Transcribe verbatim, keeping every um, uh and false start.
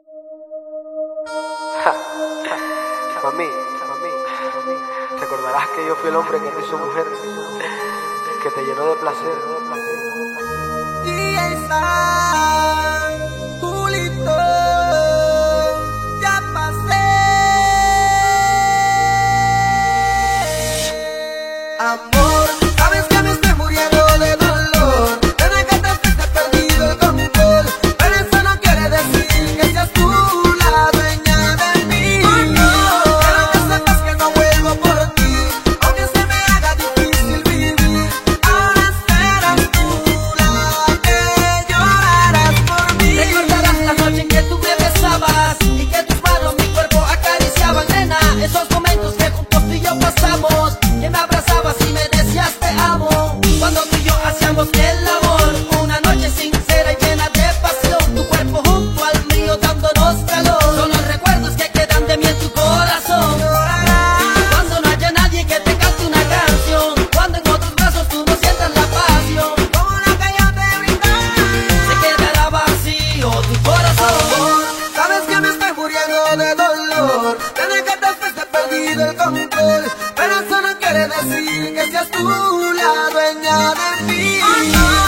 Mami, mami, recordarás que yo fui el hombre que te hizo mujer, que te llenó de placer. D J Sam, Julito, ya pasé. Amor, sabes que me estoy muriendo de dolor. Desde que te fuiste he perdido el control. Pero eso no quiere decir que seas tú la dueña de mí. Oh, no. Quiero que sepas que no vuelvo por ti, aunque se me haga difícil vivir. Ahora serás tú la que llorarás por mí. Recordarás la noche en que tú me besabas y que tus manos mi cuerpo acariciaban, nena. Esos momentos que juntos tú y yo pasamos, que me abrazabas y me decías te amo. Cuando tú y yo hacíamos el amor, una noche sincera y llena de pasión. Tu cuerpo junto al mío dándonos calor. Son los recuerdos que quedan de mí en tu corazón. Cuando no haya nadie que te cante una canción, cuando en otros brazos tú no sientas la pasión, Como la que yo te brindé. se quedará vacío tu corazón. Amor, sabes que me estoy muriendo de dolor. Desde que te fuiste he perdido el control. Pero eso no quiere decir que seas tú la dueña de mí.